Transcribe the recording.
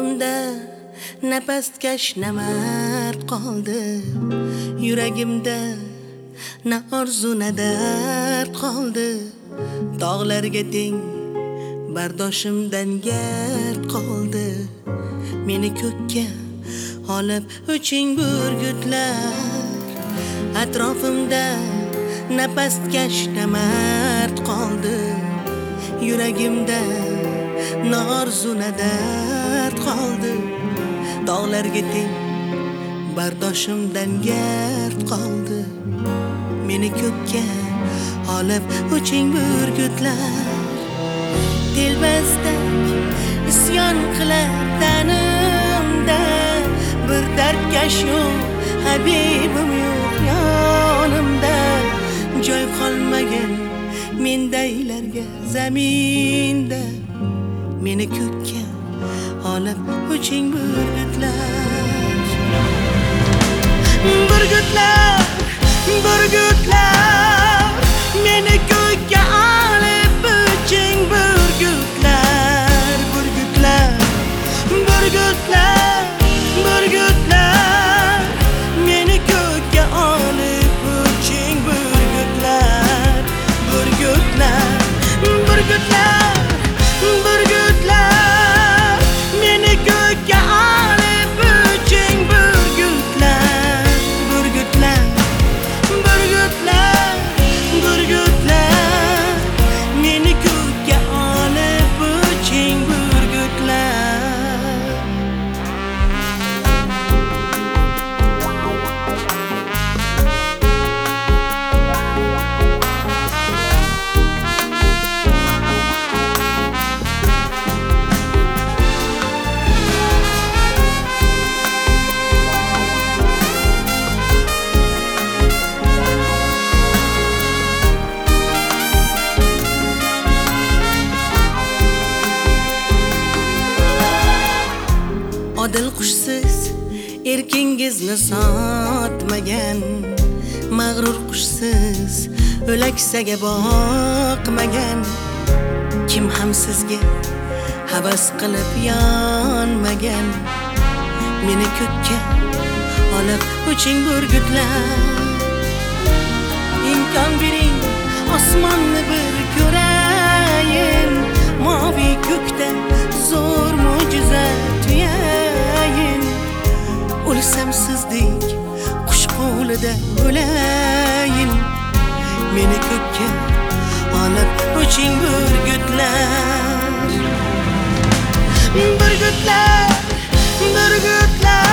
Atrofimda napastkash namard qoldi. Yuragimda na orzu na dard qoldi. Dog'larga teng bardoshimdan gard qoldi. Meni ko'kka olib o'ching burgutlar. Atrofimda napastkash namard qoldi. Yuragimda na orzu na dard qoldi. Dog'larga teng bardoshimdan gard qoldi. Meni ko'kka olib o'ching burgutlar. Telbasdak isyon qilar tanimda. Bir dardkash yo'q, habibim yo'q yonimda. Joy qolmagan mendaylarga zaminda. Meni ko'kka olib o'ching burgutlar. Burgutlar, burgutlar, meni ko'kka olib o'ching burgutlar. Burgutlar, burgutlar, burgutlar, meni ko'kka olib o'ching burgutlar. Burgutlar, burgutlar, burgutlar, meni ko'kka olib o'ching burgutlar. Burgutlar, burgutlar, burgutlar, meni ko'kka olib o'ching burgutlar. Odil qushsiz erkingizni sotmagan, mag'rur qushsiz o'laksaga boqmagan. Kim ham sizga havas qilib yonmagan. Meni ko'kka olib o'ching burgutlar. Imkon bering osmonni bir ko'rayin. Moviy ko'kda zo'r mo'jiza tuyayin. O'lsam sizdek qush qo'lida o'layin. Meni ko'kka olib o'ching burgutlar. Burgutlar, burgutlar,